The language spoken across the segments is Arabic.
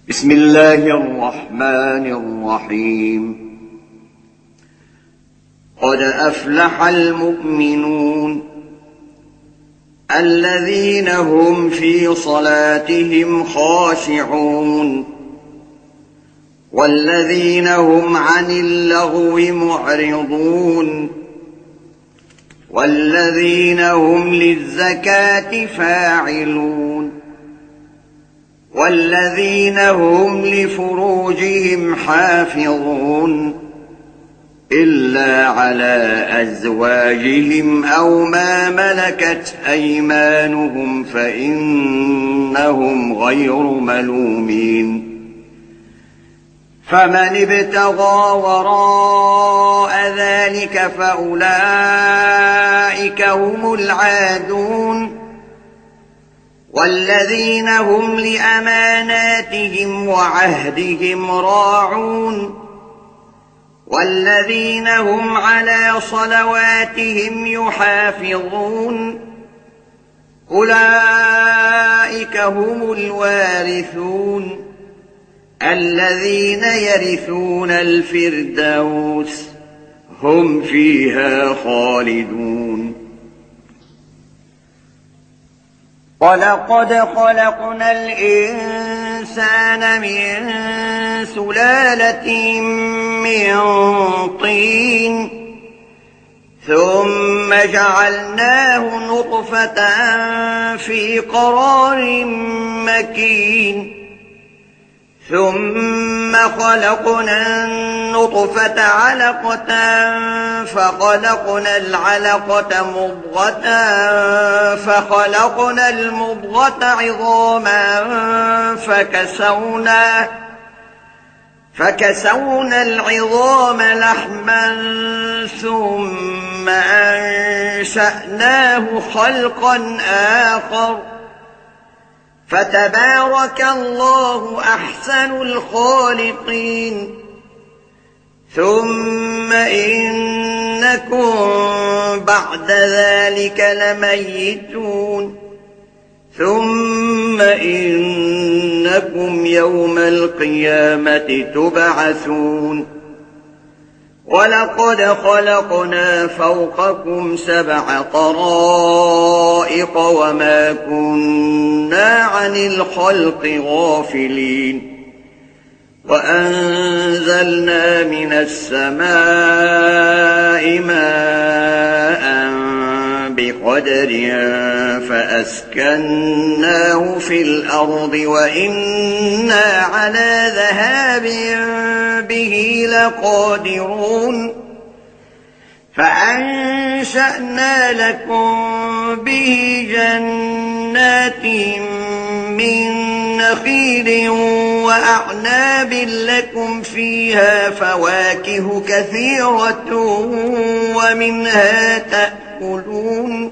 بسم الله الرحمن الرحيم. قد أفلح المؤمنون الذين هم في صلاتهم خاشعون والذين هم عن اللغو معرضون والذين هم للزكاة فاعلون والذين هم لفروجهم حافظون إلا على أزواجهم أو ما ملكت أيمانهم فإنهم غير ملومين. فمن ابتغى وراء ذلك فأولئك هم العادون والذين هم لأماناتهم وعهدهم راعون والذين هم على صلواتهم يحافظون أولئك هم الوارثون الذين يرثون الفردوس هم فيها خالدون. ولقد خلقنا الإنسان من سلالة من طين ثم جعلناه نطفة في قرار مكين ثم خلقنا النطفة علقة فخلقنا العلقة مضغة فخلقنا المضغة عظاما فكسونا العظام لحما ثم أنشأناه خلقا آخر فتبارك الله أحسن الخالقين. ثم إنكم بعد ذلك لميتون ثم إنكم يوم القيامة تبعثون. ولقد خلقنا فوقكم 7 طرائق وما كنا عن الخلق غافلين وأنزلنا من السماء ماء بقدر فأسكناه في الأرض وإنا على ذهاب به لقادرون فأنشأنا لكم به جنات من نخيل وأعناب لكم فيها فواكه كثيرة ومنها تأكلون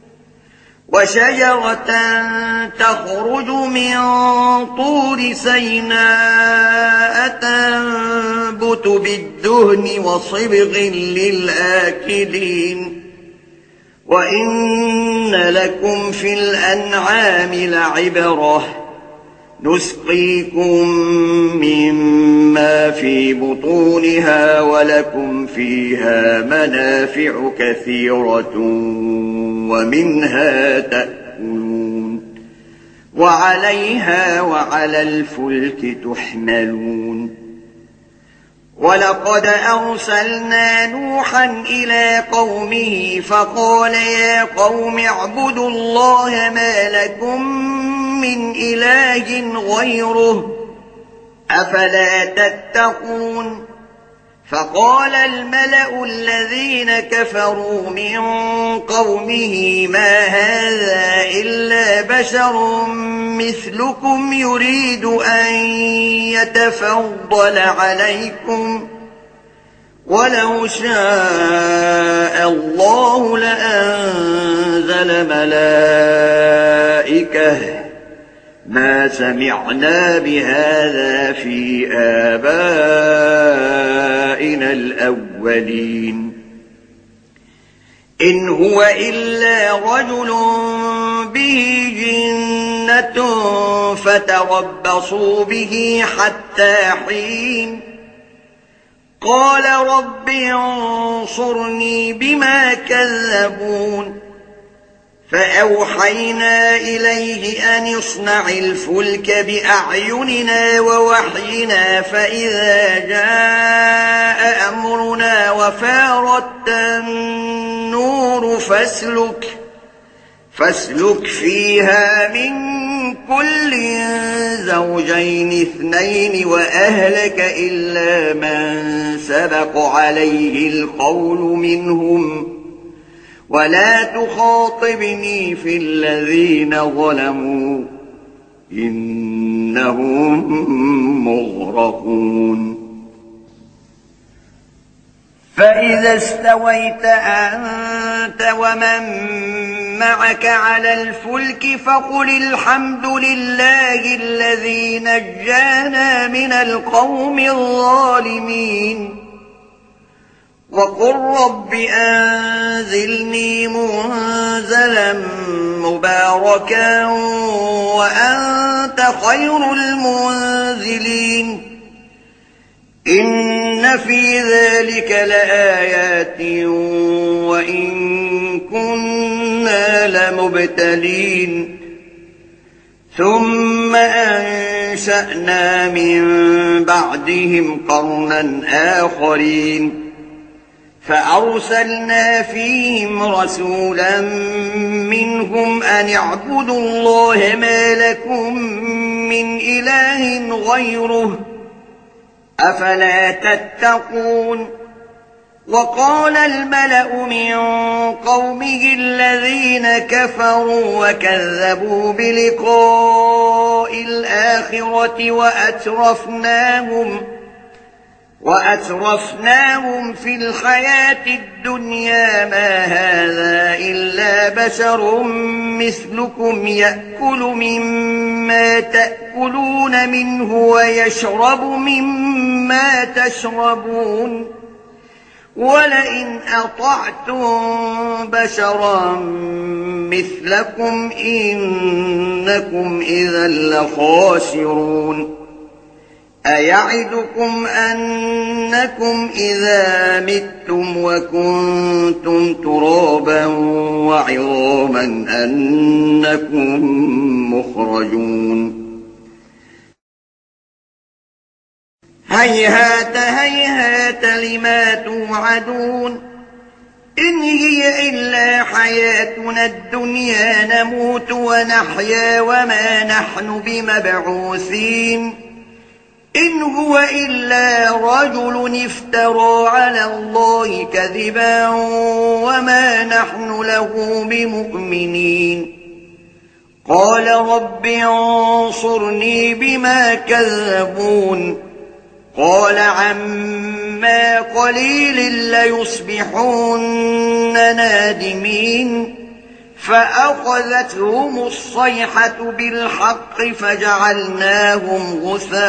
وشجرة تخرج من طور سيناء تنبت بالدهن وصبغ للآكلين وإن لكم في الأنعام لعبرة نسقيكم مما في بطونها ولكم فيها منافع كثيرة ومنها تأكلون وعليها وعلى الفلك تحملون. ولقد أرسلنا نوحا إلى قومه فقال يا قوم اعبدوا الله ما لكم من إله غيره أفلا تتقون. فقال الملأ الذين كفروا من قومه ما هذا إلا بشر مثلكم يريد أن يتفضل عليكم ولو شاء الله لأنزل ملائكة ما سمعنا بهذا في آبائنا الأولين إن هو إلا رجل به جنة جنة فتربصوا به حتى حين قال رب انصرني بما كذبون فأوحينا إليه أن اصنع الفلك بأعيننا ووحينا فإذا جاء أمرنا وفارت النور فاسلك فيها من كل زوجين اثنين وأهلك إلا من سبق عليه القول منهم ولا تخاطبني في الذين ظلموا إنهم مغرقون فإذا استويت أنت ومن معك على الفلك فقل الحمد لله الذي نجانا من القوم الظالمين وقل رب أنزلني منزلا مباركا وأنت خير المنزلين إن في ذلك لآيات وإن كنا لمبتلين ثم أنشأنا من بعدهم قرنا آخرين فأرسلنا فيهم رسولا منهم أن اعبدوا الله ما لكم من إله غيره أفلا تتقون وقال الملأ من قومه الذين كفروا وكذبوا بلقاء الآخرة وأترفناهم في الحياة الدنيا ما هذا إلا بشر مثلكم يأكل مما تأكلون منه ويشرب مما تشربون ولئن أطعتم بشرا مثلكم إنكم إذا لخاسرون أيعدكم أنكم إذا متم وكنتم ترابا وعظاما أنكم مخرجون هيهات هيهات لما توعدون إن هي إلا حياتنا الدنيا نموت ونحيا وما نحن بمبعوثين إن هو إلا رجل افترى على الله كذبا وما نحن له بمؤمنين قال رب انصرني بما كذبون قال عما قليل ليصبحن نادمين فأخذتهم الصيحة بالحق فجعلناهم غثاء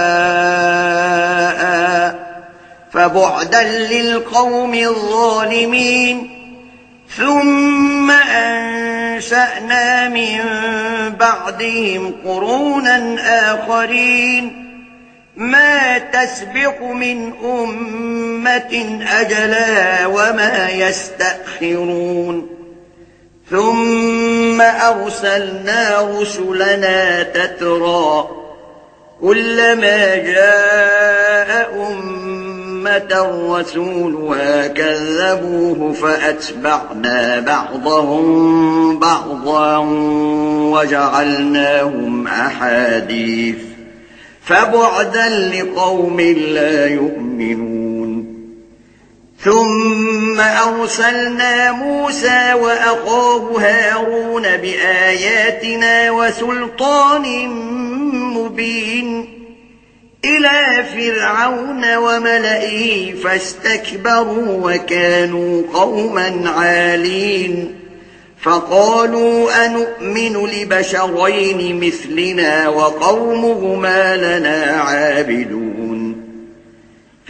فبعدا للقوم الظالمين ثم أنشأنا من بعدهم قرونا آخرين ما تسبق من أمة أجلها وما يستأخرون ثم أرسلنا رسلنا تترى كلما جاء أمة رسولها كذبوه فأتبعنا بعضهم بعضا وجعلناهم أحاديث فبعدا لقوم لا يؤمنون ثم أرسلنا موسى وأخاه هارون بآياتنا وسلطان مبين إلى فرعون وملئه فاستكبروا وكانوا قوما عالين فقالوا أنؤمن لبشرين مثلنا وقومهما لنا عابدون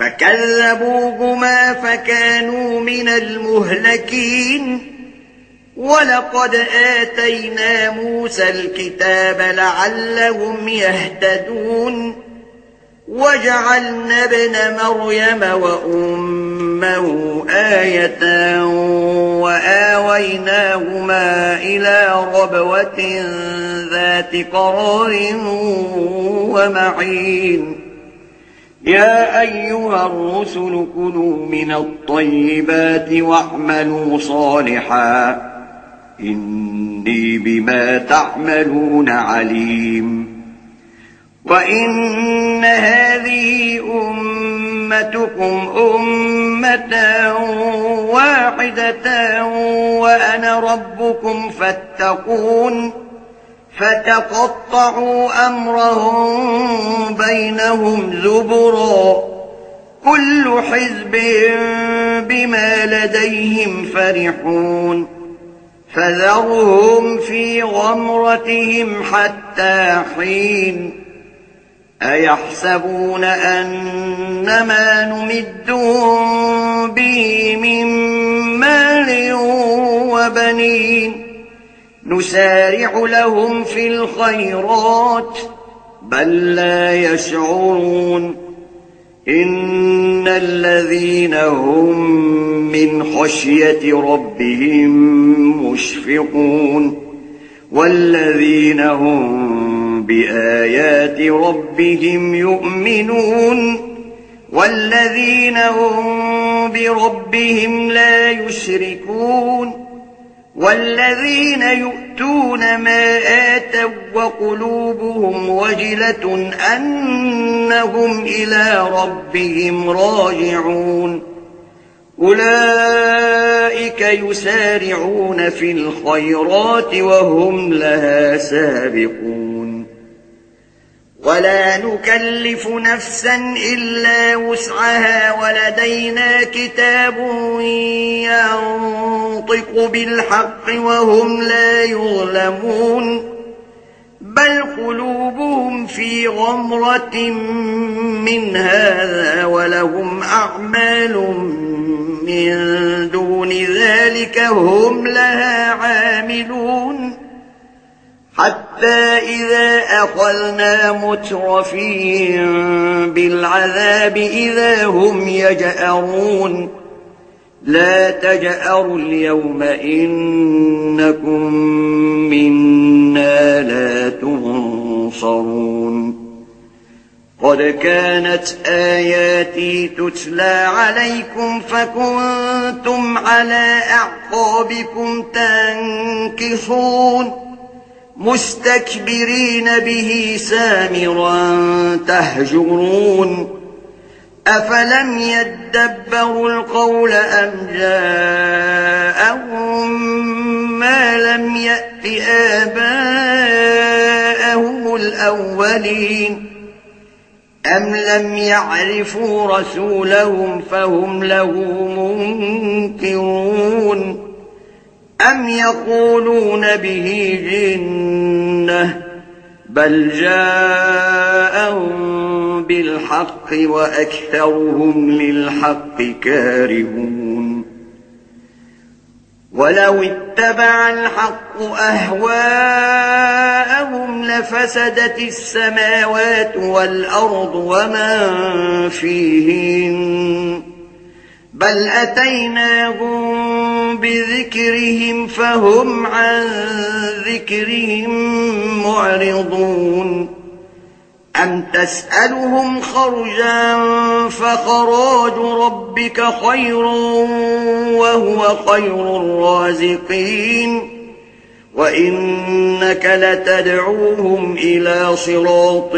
فكذبوهما فكانوا من المهلكين ولقد آتينا موسى الكتاب لعلهم يهتدون وجعلنا ابن مريم وأمه آية وآويناهما إلى ربوة ذات قرار ومعين يا أيها الرسل كلوا من الطيبات واعملوا صالحا إني بما تعملون عليم وإن هذه أمتكم أمة واحدة وأنا ربكم فاتقون فتقطعوا أمرهم بينهم زبرا كل حزب بما لديهم فرحون فذرهم في غمرتهم حتى حين أيحسبون أنما نمدهم به من مال وبنين نسارع لهم في الخيرات بل لا يشعرون إن الذين هم من خشية ربهم مشفقون والذين هم بآيات ربهم يؤمنون والذين هم بربهم لا يشركون والذين يؤتون ما آتوا وقلوبهم وجلة أنهم إلى ربهم راجعون أولئك يسارعون في الخيرات وهم لها سابقون ولا نكلف نفسا إلا وسعها ولدينا كتاب ينطق بالحق وهم لا يظلمون بل قلوبهم في غمرة من هذا ولهم أعمال من دون ذلك هم لها عاملون حتى إذا أخذنا مترفيهم بالعذاب إذا هم يجأرون لا تجأروا اليوم إنكم منا لا تنصرون قد كانت آياتي تتلى عليكم فكنتم على أعقابكم تنكصون مستكبرين به سامرا تهجرون أفلم يدبروا القول أم جاءهم ما لم يأت آباءهم الأولين أم لم يعرفوا رسولهم فهم له منكرون أم يقولون به جنة بل جاءهم بالحق وأكثرهم للحق كارهون ولو اتبع الحق أهواءهم لفسدت السماوات والأرض ومن فيهن بل أتيناهم بذكرهم فهم عن ذكرهم معرضون أم تسألهم خرجا فخراج ربك خير وهو خير الرازقين وإنك لتدعوهم إلى صراط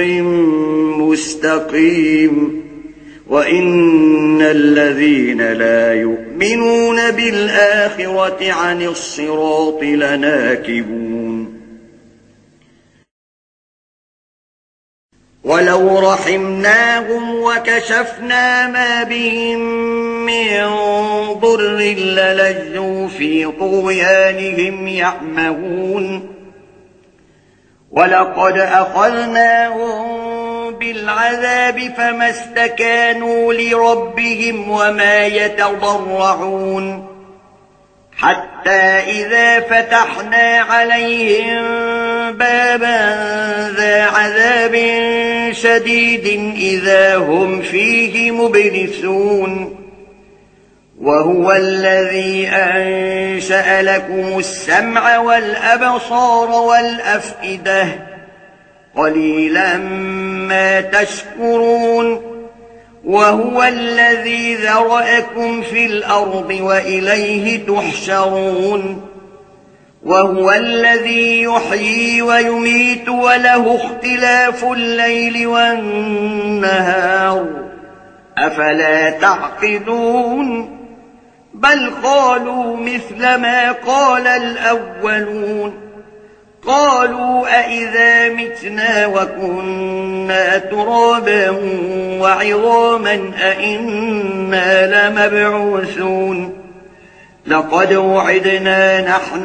مستقيم وإن الذين لا يؤمنون بالآخرة عن الصراط لناكبون ولو رحمناهم وكشفنا ما بهم من ضر للجوا في طغيانهم يعمهون ولقد أخذناهم بالعذاب فما استكانوا لربهم وما يتضرعون حتى إذا فتحنا عليهم بابا ذا عذاب شديد إذا هم فيه مبلسون وهو الذي أنشأ لكم السمع والأبصار والأفئدة قليلا ما تشكرون وهو الذي ذرأكم في الأرض وإليه تحشرون وهو الذي يحيي ويميت وله اختلاف الليل والنهار أفلا تعقلون بل قالوا مثل ما قال الأولون قالوا أئذا متنا وكنا ترابا وعظاما أئنا لمبعوثون لقد وعدنا نحن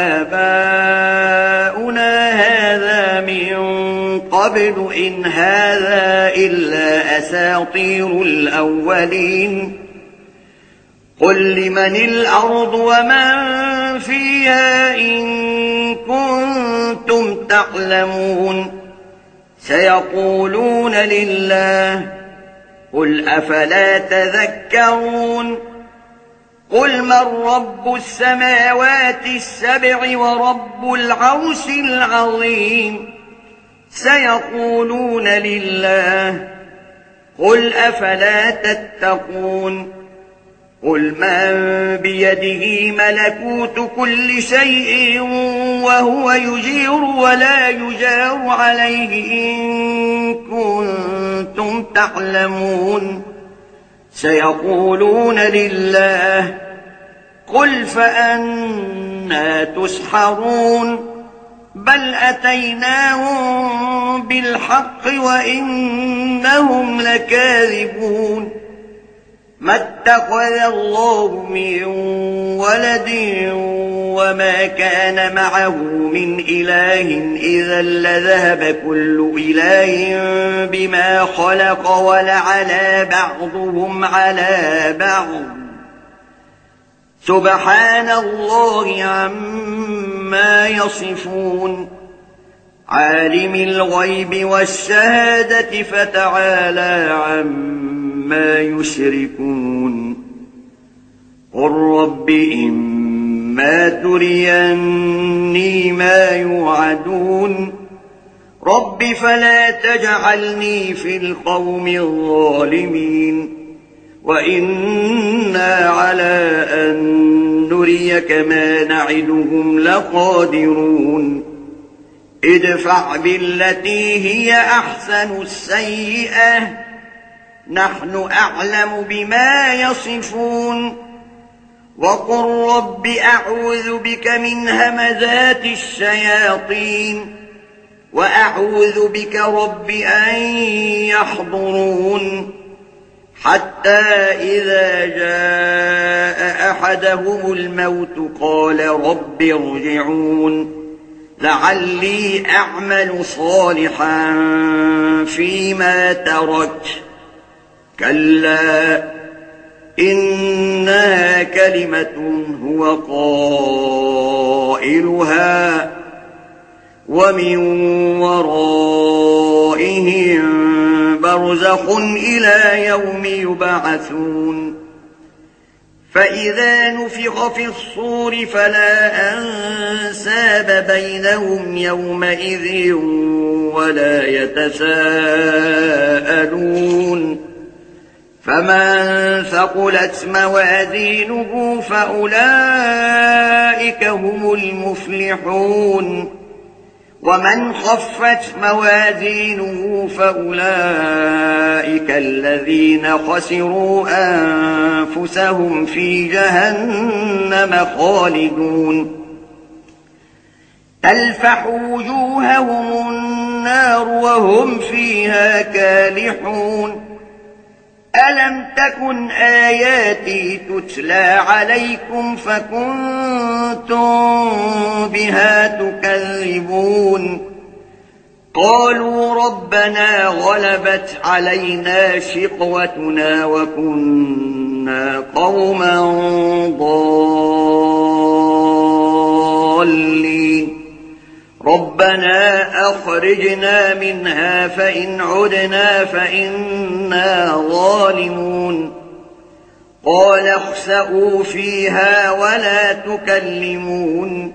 وآباؤنا هذا من قبل إن هذا إلا أساطير الأولين قل لمن الأرض ومن فيها إن كنتم تعلمون سيقولون لله قل أفلا تذكرون قل من رب السماوات السبع ورب العرش العظيم سيقولون لله قل أفلا تتقون قل من بيده ملكوت كل شيء وهو يجير ولا يجار عليه إن كنتم تعلمون سيقولون لله قل فأنى تسحرون بل أتيناهم بالحق وإنهم لكاذبون ما اتخذ الله من ولد وما كان معه من إله إذا لذهب كل إله بما خلق ولعلى بعضهم على بعض سبحان الله عما يصفون عالم الغيب والشهادة فتعالى عما يشركون قل رب إما تريني ما يوعدون رب فلا تجعلني في القوم الظالمين وإنا على أن نريك ما نعدهم لقادرون ادفع بالتي هي أحسن السيئة نحن أعلم بما يصفون وقل رب أعوذ بك من همزات الشياطين وأعوذ بك رب أن يحضرون حتى إذا جاء أحدهم الموت قال رب ارجعون لعلي أعمل صالحا فيما تركت كلا إنها كلمة هو قائلها ومن ورائهم برزخ إلى يوم يبعثون فإذا نفخ في الصور فلا أنساب بينهم يومئذ ولا يتساءلون فمن ثقلت موازينه فأولئك هم المفلحون ومن خفت موازينه فأولئك الذين خسروا أنفسهم في جهنم خالدون تلفح وجوههم النار وهم فيها كالحون ألم تكن آياتي تتلى عليكم فكنتم بها تكذبون قالوا ربنا غلبت علينا شقوتنا وكنا قوما ضالين ربنا أخرجنا منها فإن عدنا فإنا ظالمون قال اخسئوا فيها ولا تكلمون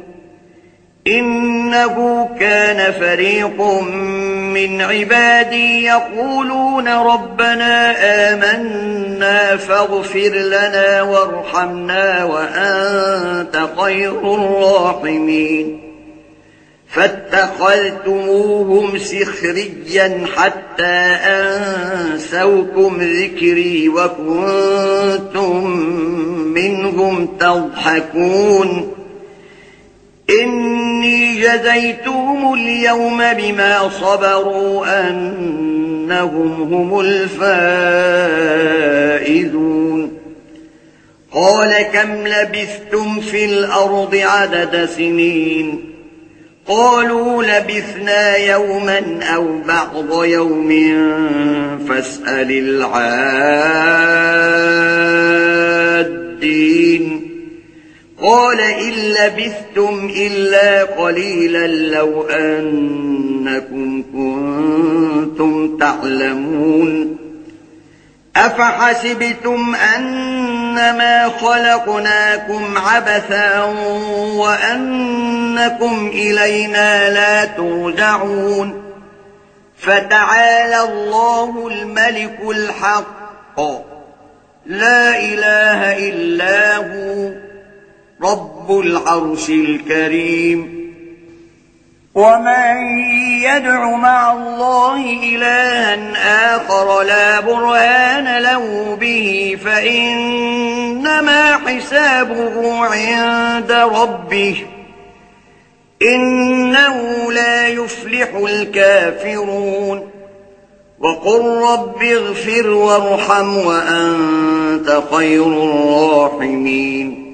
إنه كان فريق من عبادي يقولون ربنا آمنا فاغفر لنا وارحمنا وأنت خير الراحمين فاتخذتموهم سخريا حتى أنسوكم ذكري وكنتم منهم تضحكون إني جزيتهم اليوم بما صبروا أنهم هم الفائزون قال كم لبثتم في الأرض عدد سنين قالوا لبثنا يوما أو بعض يوم فاسأل العادين قال إن لبثتم إلا قليلا لو أنكم كنتم تعلمون أفحسبتم أنما خلقناكم عبثا وأنكم إلينا لا ترجعون فتعالى الله الملك الحق لا إله إلا هو رب العرش الكريم ومن يدع مع الله إلها آخر لا برهان له به فإنما حسابه عند ربه إنه لا يفلح الكافرون وقل رب اغفر وارحم وأنت خير الراحمين